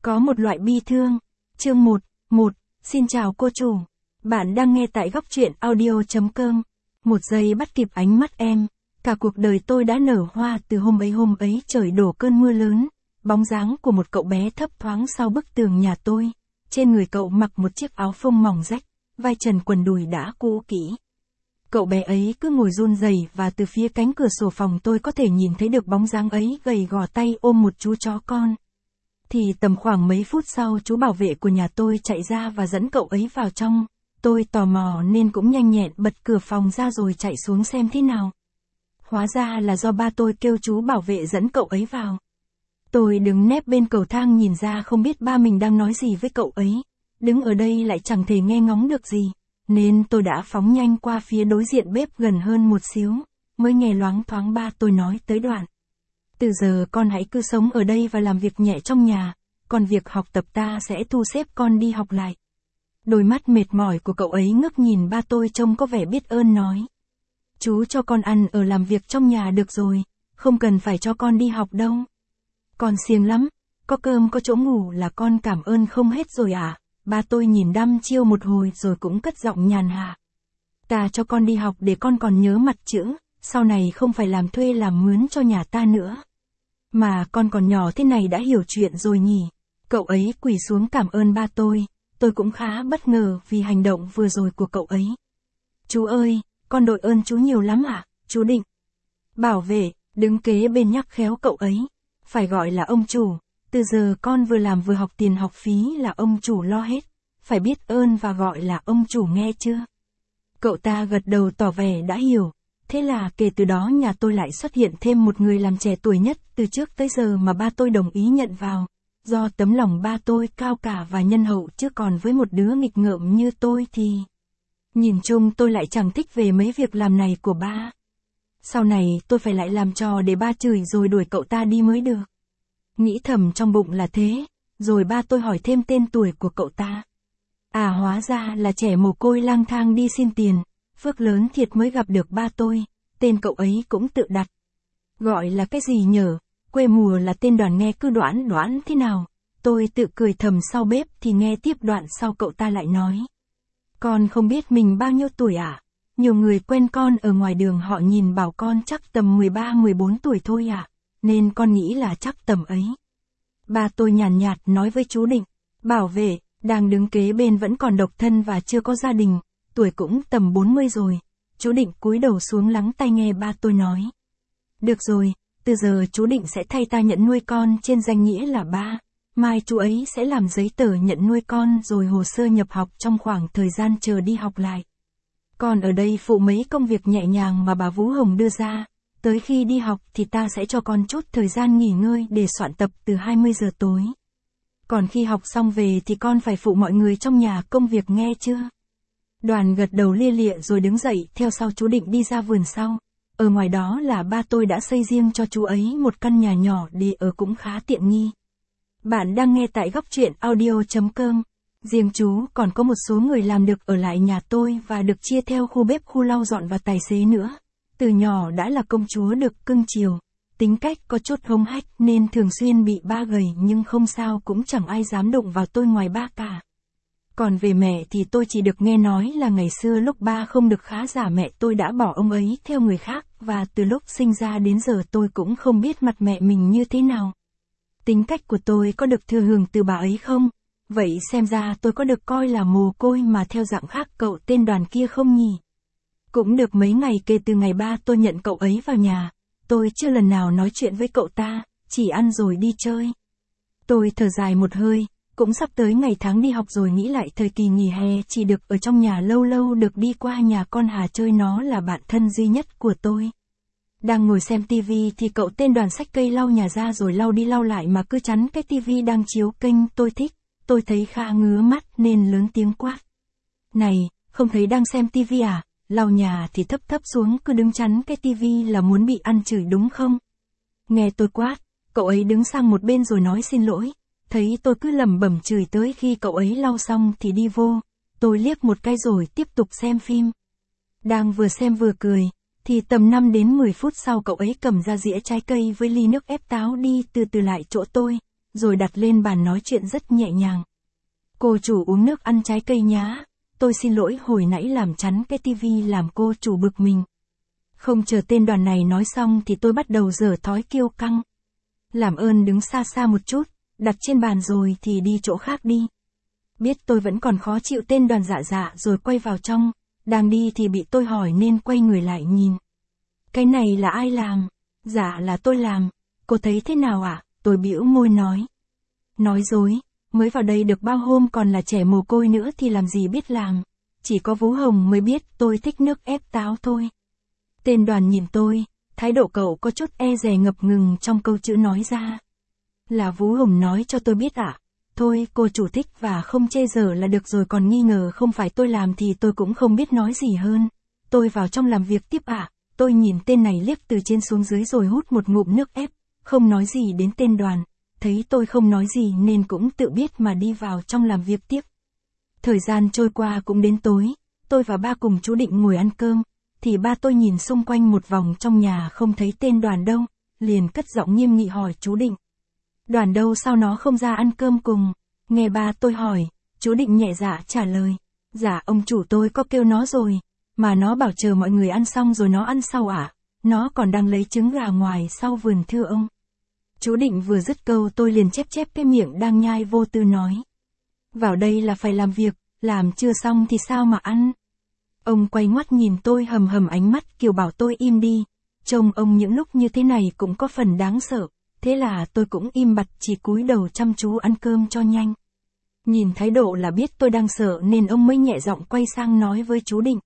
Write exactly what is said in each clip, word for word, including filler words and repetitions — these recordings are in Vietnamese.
Có một loại bi thương. Chương một. một. Xin chào cô chủ. Bạn đang nghe tại góc truyện audio chấm com. Một giây bắt kịp ánh mắt em. Cả cuộc đời tôi đã nở hoa từ hôm ấy hôm ấy trời đổ cơn mưa lớn. Bóng dáng của một cậu bé thấp thoáng sau bức tường nhà tôi. Trên người cậu mặc một chiếc áo phông mỏng rách, vai trần quần đùi đã cũ kỹ. Cậu bé ấy cứ ngồi run rẩy và từ phía cánh cửa sổ phòng tôi có thể nhìn thấy được bóng dáng ấy gầy gò tay ôm một chú chó con. Thì tầm khoảng mấy phút sau chú bảo vệ của nhà tôi chạy ra và dẫn cậu ấy vào trong. Tôi tò mò nên cũng nhanh nhẹn bật cửa phòng ra rồi chạy xuống xem thế nào. Hóa ra là do ba tôi kêu chú bảo vệ dẫn cậu ấy vào. Tôi đứng nép bên cầu thang nhìn ra không biết ba mình đang nói gì với cậu ấy. Đứng ở đây lại chẳng thể nghe ngóng được gì. Nên tôi đã phóng nhanh qua phía đối diện bếp gần hơn một xíu. Mới nghe loáng thoáng ba tôi nói tới đoạn: từ giờ con hãy cứ sống ở đây và làm việc nhẹ trong nhà. Còn việc học tập ta sẽ thu xếp con đi học lại. Đôi mắt mệt mỏi của cậu ấy ngước nhìn ba tôi trông có vẻ biết ơn nói: chú cho con ăn ở làm việc trong nhà được rồi. Không cần phải cho con đi học đâu. Con siêng lắm. Có cơm có chỗ ngủ là con cảm ơn không hết rồi à? Ba tôi nhìn đăm chiêu một hồi rồi cũng cất giọng nhàn hạ: ta cho con đi học để con còn nhớ mặt chữ. Sau này không phải làm thuê làm mướn cho nhà ta nữa. Mà con còn nhỏ thế này đã hiểu chuyện rồi nhỉ? Cậu ấy quỳ xuống cảm ơn ba tôi. Tôi cũng khá bất ngờ vì hành động vừa rồi của cậu ấy. Chú ơi, con đội ơn chú nhiều lắm ạ, chú Định. Bảo vệ, đứng kế bên nhắc khéo cậu ấy. Phải gọi là ông chủ. Từ giờ con vừa làm vừa học tiền học phí là ông chủ lo hết. Phải biết ơn và gọi là ông chủ nghe chưa? Cậu ta gật đầu tỏ vẻ đã hiểu. Thế là kể từ đó nhà tôi lại xuất hiện thêm một người làm trẻ tuổi nhất từ trước tới giờ mà ba tôi đồng ý nhận vào. Do tấm lòng ba tôi cao cả và nhân hậu chứ còn với một đứa nghịch ngợm như tôi thì... Nhìn chung tôi lại chẳng thích về mấy việc làm này của ba. Sau này tôi phải lại làm trò để ba chửi rồi đuổi cậu ta đi mới được. Nghĩ thầm trong bụng là thế, rồi ba tôi hỏi thêm tên tuổi của cậu ta. À hóa ra là trẻ mồ côi lang thang đi xin tiền. Phước lớn thiệt mới gặp được ba tôi. Tên cậu ấy cũng tự đặt. Gọi là cái gì nhở? Quê mùa là tên Đoàn nghe cứ đoán đoán thế nào. Tôi tự cười thầm sau bếp thì nghe tiếp đoạn sau cậu ta lại nói: con không biết mình bao nhiêu tuổi à? Nhiều người quen con ở ngoài đường họ nhìn bảo con chắc tầm mười ba mười bốn tuổi thôi à? Nên con nghĩ là chắc tầm ấy. Ba tôi nhàn nhạt nói với chú Định. Bảo vệ, đang đứng kế bên vẫn còn độc thân và chưa có gia đình. Tuổi cũng tầm bốn mươi rồi. Chú Định cúi đầu xuống lắng tai nghe ba tôi nói. Được rồi, từ giờ chú Định sẽ thay ta nhận nuôi con trên danh nghĩa là ba. Mai chú ấy sẽ làm giấy tờ nhận nuôi con rồi hồ sơ nhập học trong khoảng thời gian chờ đi học lại. Còn ở đây phụ mấy công việc nhẹ nhàng mà bà Vũ Hồng đưa ra. Tới khi đi học thì ta sẽ cho con chút thời gian nghỉ ngơi để soạn tập từ hai mươi giờ tối. Còn khi học xong về thì con phải phụ mọi người trong nhà công việc nghe chưa? Đoàn gật đầu lia lịa rồi đứng dậy theo sau chú Định đi ra vườn sau. Ở ngoài đó là ba tôi đã xây riêng cho chú ấy một căn nhà nhỏ để ở cũng khá tiện nghi. Bạn đang nghe tại góc truyện audio chấm com. Riêng chú còn có một số người làm được ở lại nhà tôi và được chia theo khu bếp, khu lau dọn và tài xế nữa. Từ nhỏ đã là công chúa được cưng chiều. Tính cách có chút hống hách nên thường xuyên bị ba gầy nhưng không sao cũng chẳng ai dám đụng vào tôi ngoài ba cả. Còn về mẹ thì tôi chỉ được nghe nói là ngày xưa lúc ba không được khá giả mẹ tôi đã bỏ ông ấy theo người khác và từ lúc sinh ra đến giờ tôi cũng không biết mặt mẹ mình như thế nào. Tính cách của tôi có được thừa hưởng từ bà ấy không? Vậy xem ra tôi có được coi là mồ côi mà theo dạng khác cậu tên Đoàn kia không nhỉ? Cũng được mấy ngày kể từ ngày ba tôi nhận cậu ấy vào nhà, tôi chưa lần nào nói chuyện với cậu ta, chỉ ăn rồi đi chơi. Tôi thở dài một hơi, cũng sắp tới ngày tháng đi học rồi nghĩ lại thời kỳ nghỉ hè chỉ được ở trong nhà lâu lâu được đi qua nhà con Hà chơi, nó là bạn thân duy nhất của tôi. Đang ngồi xem tivi thì cậu tên Đoàn xách cây lau nhà ra rồi lau đi lau lại mà cứ chắn cái tivi đang chiếu kênh tôi thích. Tôi thấy khá ngứa mắt nên lớn tiếng quát: này, không thấy đang xem tivi à? Lau nhà thì thấp thấp xuống cứ đứng chắn cái tivi là muốn bị ăn chửi đúng không? Nghe tôi quát, cậu ấy đứng sang một bên rồi nói xin lỗi. Thấy tôi cứ lẩm bẩm chửi tới khi cậu ấy lau xong thì đi vô. Tôi liếc một cái rồi tiếp tục xem phim. Đang vừa xem vừa cười, thì tầm năm đến mười phút sau cậu ấy cầm ra dĩa trái cây với ly nước ép táo đi từ từ lại chỗ tôi. rồi đặt lên bàn nói chuyện rất nhẹ nhàng. Cô chủ uống nước ăn trái cây nhá, tôi xin lỗi hồi nãy làm chắn cái tivi làm cô chủ bực mình. Không chờ tên Đoàn này nói xong thì tôi bắt đầu giở thói kiêu căng. Làm ơn đứng xa xa một chút, đặt trên bàn rồi thì đi chỗ khác đi. Biết tôi vẫn còn khó chịu tên Đoàn dạ dạ rồi quay vào trong, đang đi thì bị tôi hỏi nên quay người lại nhìn. Cái này là ai làm? Dạ là tôi làm, cô thấy thế nào ạ? À? Tôi bĩu môi nói. Nói dối, mới vào đây được bao hôm còn là trẻ mồ côi nữa thì làm gì biết làm. Chỉ có Vú Hồng mới biết tôi thích nước ép táo thôi. Tên Đoàn nhìn tôi, thái độ cậu có chút e dè ngập ngừng trong câu chữ nói ra. Là Vú Hồng nói cho tôi biết ạ. À? Thôi cô chủ thích và không chê giờ là được rồi, còn nghi ngờ không phải tôi làm thì tôi cũng không biết nói gì hơn. Tôi vào trong làm việc tiếp ạ. À? Tôi nhìn tên này liếc từ trên xuống dưới rồi hút một ngụm nước ép, không nói gì đến tên Đoàn. Thấy tôi không nói gì nên cũng tự biết mà đi vào trong làm việc tiếp. Thời gian trôi qua cũng đến tối, tôi và ba cùng chú Định ngồi ăn cơm, thì ba tôi nhìn xung quanh một vòng trong nhà không thấy tên Đoàn đâu, liền cất giọng nghiêm nghị hỏi chú Định. Đoàn đâu, sao nó không ra ăn cơm cùng? Nghe ba tôi hỏi, chú Định nhẹ dạ trả lời. Dạ ông chủ tôi có kêu nó rồi, mà nó bảo chờ mọi người ăn xong rồi nó ăn sau ạ. À? Nó còn đang lấy trứng gà ngoài sau vườn thưa ông. Chú Định vừa dứt câu tôi liền chép chép cái miệng đang nhai vô tư nói. Vào đây là phải làm việc, làm chưa xong thì sao mà ăn? Ông quay ngoắt nhìn tôi hầm hầm ánh mắt kiểu bảo tôi im đi. Trông ông những lúc như thế này cũng có phần đáng sợ. Thế là tôi cũng im bặt chỉ cúi đầu chăm chú ăn cơm cho nhanh. Nhìn thái độ là biết tôi đang sợ nên ông mới nhẹ giọng quay sang nói với chú Định.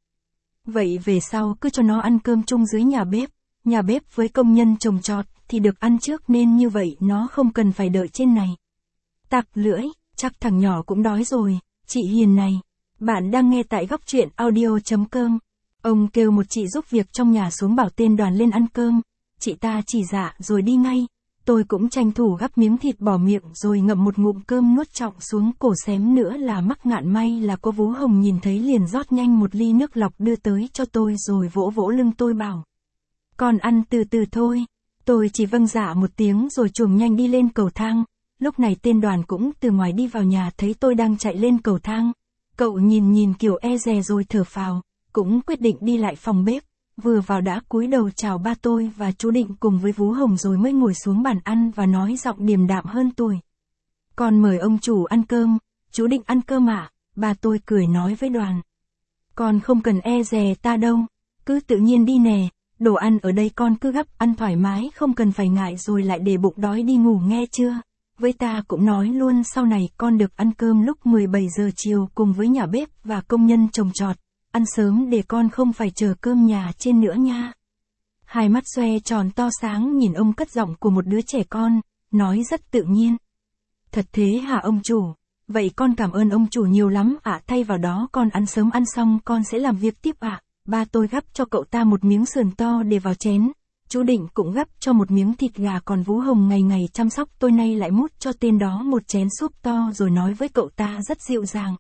Vậy về sau cứ cho nó ăn cơm chung dưới nhà bếp. Nhà bếp với công nhân trồng trọt thì được ăn trước nên như vậy nó không cần phải đợi trên này. Tặc lưỡi, chắc thằng nhỏ cũng đói rồi. Chị Hiền này, bạn đang nghe tại góc truyện audio chấm com. Ông kêu một chị giúp việc trong nhà xuống bảo tên Đoàn lên ăn cơm. Chị ta chỉ dạ rồi đi ngay. Tôi cũng tranh thủ gắp miếng thịt bỏ miệng rồi ngậm một ngụm cơm nuốt trọng xuống cổ, xém nữa là mắc ngạn. May là có Vú Hồng nhìn thấy liền rót nhanh một ly nước lọc đưa tới cho tôi rồi vỗ vỗ lưng tôi bảo. Con ăn từ từ thôi. Tôi chỉ vâng dạ một tiếng rồi chuồm nhanh đi lên cầu thang. Lúc này tên Đoàn cũng từ ngoài đi vào nhà thấy tôi đang chạy lên cầu thang. Cậu nhìn nhìn kiểu e dè rồi thở phào, cũng quyết định đi lại phòng bếp. Vừa vào đã cúi đầu chào ba tôi và chú Định cùng với Vú Hồng rồi mới ngồi xuống bàn ăn và nói giọng điềm đạm hơn tuổi. Con mời ông chủ ăn cơm. Chú Định ăn cơm ạ? À? Ba tôi cười nói với Đoàn. Con không cần e dè ta đâu, cứ tự nhiên đi nè. Đồ ăn ở đây con cứ gắp ăn thoải mái, không cần phải ngại rồi lại để bụng đói đi ngủ nghe chưa. Với ta cũng nói luôn sau này con được ăn cơm lúc mười bảy giờ chiều cùng với nhà bếp và công nhân trồng trọt. Ăn sớm để con không phải chờ cơm nhà trên nữa nha. Hai mắt xoe tròn to sáng nhìn ông cất giọng của một đứa trẻ con, nói rất tự nhiên. Thật thế hả ông chủ? Vậy con cảm ơn ông chủ nhiều lắm ạ. À, thay vào đó con ăn sớm, ăn xong con sẽ làm việc tiếp ạ. À. Ba tôi gắp cho cậu ta một miếng sườn to để vào chén. Chú Định cũng gắp cho một miếng thịt gà, còn Vú Hồng ngày ngày chăm sóc tôi nay lại múc cho tên đó một chén súp to rồi nói với cậu ta rất dịu dàng.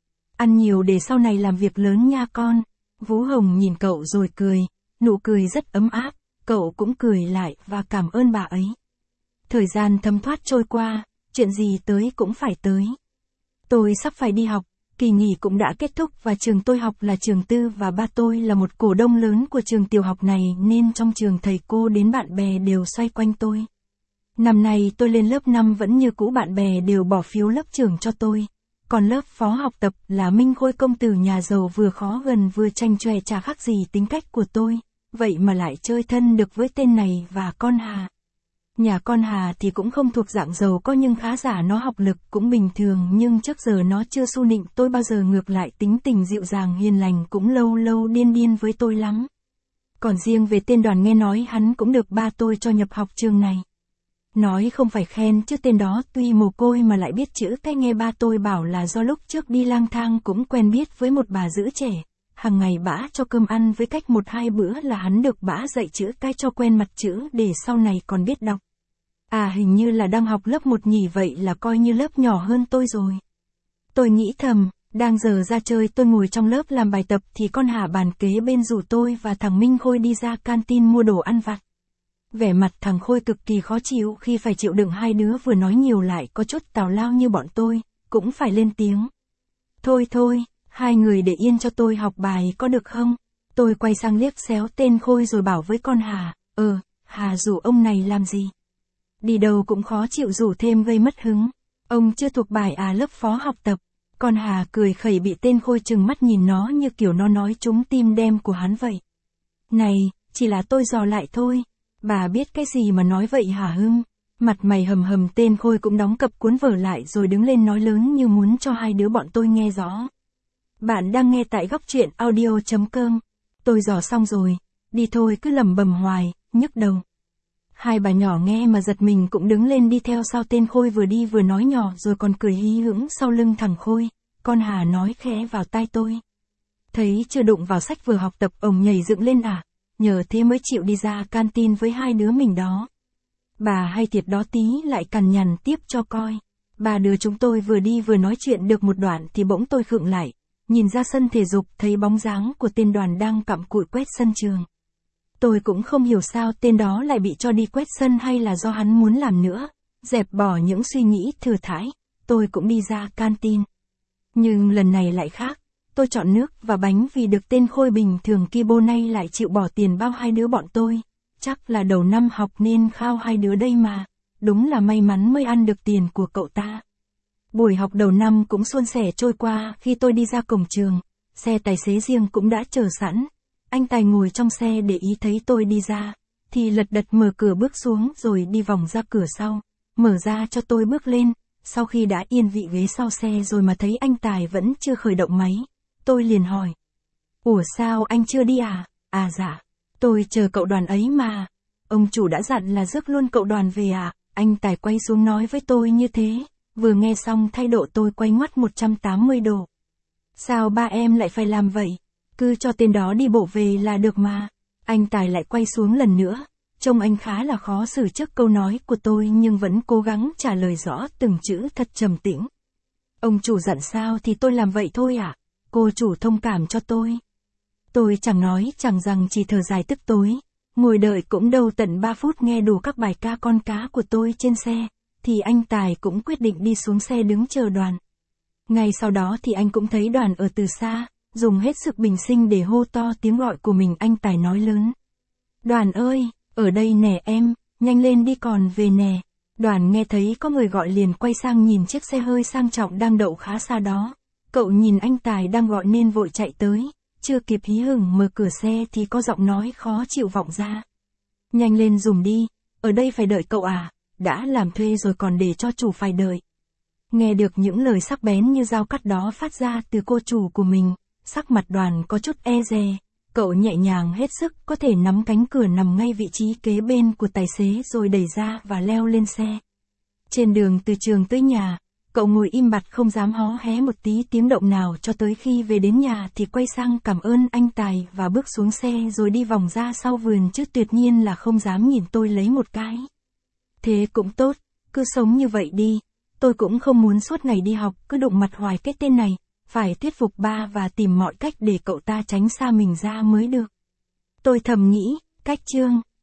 Ăn nhiều để sau này làm việc lớn nha con. Vú Hồng nhìn cậu rồi cười, nụ cười rất ấm áp, cậu cũng cười lại và cảm ơn bà ấy. Thời gian thấm thoát trôi qua, chuyện gì tới cũng phải tới. Tôi sắp phải đi học, kỳ nghỉ cũng đã kết thúc và trường tôi học là trường tư và ba tôi là một cổ đông lớn của trường tiểu học này nên trong trường thầy cô đến bạn bè đều xoay quanh tôi. Năm nay tôi lên lớp năm vẫn như cũ, bạn bè đều bỏ phiếu lớp trưởng cho tôi. Còn lớp phó học tập là Minh Khôi, công tử nhà giàu vừa khó gần vừa tranh chòe, chả khác gì tính cách của tôi, vậy mà lại chơi thân được với tên này và con Hà. Nhà con Hà thì cũng không thuộc dạng giàu có nhưng khá giả, nó học lực cũng bình thường nhưng trước giờ nó chưa xu nịnh tôi bao giờ, ngược lại tính tình dịu dàng hiền lành, cũng lâu lâu điên điên với tôi lắm. Còn riêng về tên Đoàn, nghe nói hắn cũng được ba tôi cho nhập học trường này. Nói không phải khen chứ tên đó tuy mồ côi mà lại biết chữ cái, nghe ba tôi bảo là do lúc trước đi lang thang cũng quen biết với một bà giữ trẻ. Hàng ngày bả cho cơm ăn với cách một hai bữa là hắn được bả dạy chữ cái cho quen mặt chữ để sau này còn biết đọc. À hình như là đang học lớp một nhỉ, vậy là coi như lớp nhỏ hơn tôi rồi. Tôi nghĩ thầm, đang giờ ra chơi tôi ngồi trong lớp làm bài tập thì con Hà bàn kế bên rủ tôi và thằng Minh Khôi đi ra canteen mua đồ ăn vặt. Vẻ mặt thằng Khôi cực kỳ khó chịu khi phải chịu đựng hai đứa vừa nói nhiều lại có chút tào lao như bọn tôi, cũng phải lên tiếng. Thôi thôi, hai người để yên cho tôi học bài có được không? Tôi quay sang liếc xéo tên Khôi rồi bảo với con Hà, ờ, Hà rủ ông này làm gì? Đi đâu cũng khó chịu rủ thêm gây mất hứng. Ông chưa thuộc bài à lớp phó học tập. Con Hà cười khẩy bị tên Khôi trừng mắt nhìn nó như kiểu nó nói trúng tim đen của hắn vậy. Này, chỉ là tôi dò lại thôi. Bà biết cái gì mà nói vậy hả Hưng? Mặt mày hầm hầm tên Khôi cũng đóng cặp cuốn vở lại rồi đứng lên nói lớn như muốn cho hai đứa bọn tôi nghe rõ. Bạn đang nghe tại góc truyện audio chấm com. Tôi dò xong rồi, đi thôi cứ lẩm bẩm hoài, nhức đầu. Hai bà nhỏ nghe mà giật mình cũng đứng lên đi theo sau tên Khôi vừa đi vừa nói nhỏ rồi còn cười hí hửng sau lưng thằng Khôi. Con Hà nói khẽ vào tai tôi. Thấy chưa đụng vào sách vừa học tập ông nhảy dựng lên à, nhờ thế mới chịu đi ra canteen với hai đứa mình đó. Bà hay thiệt đó tí lại cằn nhằn tiếp cho coi. Ba đứa chúng tôi vừa đi vừa nói chuyện được một đoạn thì bỗng tôi khựng lại, nhìn ra sân thể dục thấy bóng dáng của tên Đoàn đang cặm cụi quét sân trường. Tôi cũng không hiểu sao tên đó lại bị cho đi quét sân hay là do hắn muốn làm nữa. Dẹp bỏ những suy nghĩ thừa thãi, tôi cũng đi ra canteen. Nhưng lần này lại khác, tôi chọn nước và bánh vì được tên Khôi bình thường Kibo nay lại chịu bỏ tiền bao hai đứa bọn tôi. Chắc là đầu năm học nên khao hai đứa đây mà, đúng là may mắn mới ăn được tiền của cậu ta. Buổi học đầu năm cũng suôn sẻ trôi qua khi tôi đi ra cổng trường, xe tài xế riêng cũng đã chờ sẵn. Anh Tài ngồi trong xe để ý thấy tôi đi ra, thì lật đật mở cửa bước xuống rồi đi vòng ra cửa sau, mở ra cho tôi bước lên. Sau khi đã yên vị ghế sau xe rồi mà thấy anh Tài vẫn chưa khởi động máy, tôi liền hỏi. Ủa sao anh chưa đi à? À dạ, tôi chờ cậu Đoàn ấy mà. Ông chủ đã dặn là rước luôn cậu Đoàn về à? Anh Tài quay xuống nói với tôi như thế, vừa nghe xong thái độ tôi quay ngoắt một trăm tám mươi độ. Sao ba em lại phải làm vậy? Cứ cho tên đó đi bộ về là được mà. Anh Tài lại quay xuống lần nữa. Trông anh khá là khó xử trước câu nói của tôi nhưng vẫn cố gắng trả lời rõ từng chữ thật trầm tĩnh. Ông chủ dặn sao thì tôi làm vậy thôi ạ. À? Cô chủ thông cảm cho tôi. Tôi chẳng nói chẳng rằng chỉ thở dài tức tối. Ngồi đợi cũng đâu tận ba phút nghe đủ các bài ca con cá của tôi trên xe. Thì anh Tài cũng quyết định đi xuống xe đứng chờ Đoàn. Ngay sau đó thì anh cũng thấy Đoàn ở từ xa. Dùng hết sức bình sinh để hô to tiếng gọi của mình. Anh Tài nói lớn. Đoàn ơi! Ở đây nè em, nhanh lên đi còn về nè. Đoàn nghe thấy có người gọi liền quay sang nhìn chiếc xe hơi sang trọng đang đậu khá xa đó. Cậu nhìn anh Tài đang gọi nên vội chạy tới. Chưa kịp hí hửng mở cửa xe thì có giọng nói khó chịu vọng ra. Nhanh lên dùm đi, ở đây phải đợi cậu à, đã làm thuê rồi còn để cho chủ phải đợi. Nghe được những lời sắc bén như dao cắt đó phát ra từ cô chủ của mình, sắc mặt Đoàn có chút e dè. Cậu nhẹ nhàng hết sức có thể nắm cánh cửa nằm ngay vị trí kế bên của tài xế rồi đẩy ra và leo lên xe. Trên đường từ trường tới nhà, cậu ngồi im bặt không dám hó hé một tí tiếng động nào cho tới khi về đến nhà thì quay sang cảm ơn anh Tài và bước xuống xe rồi đi vòng ra sau vườn chứ tuyệt nhiên là không dám nhìn tôi lấy một cái. Thế cũng tốt, cứ sống như vậy đi, tôi cũng không muốn suốt ngày đi học cứ đụng mặt hoài cái tên này. Phải thuyết phục ba và tìm mọi cách để cậu ta tránh xa mình ra mới được. Tôi thầm nghĩ, cách chương,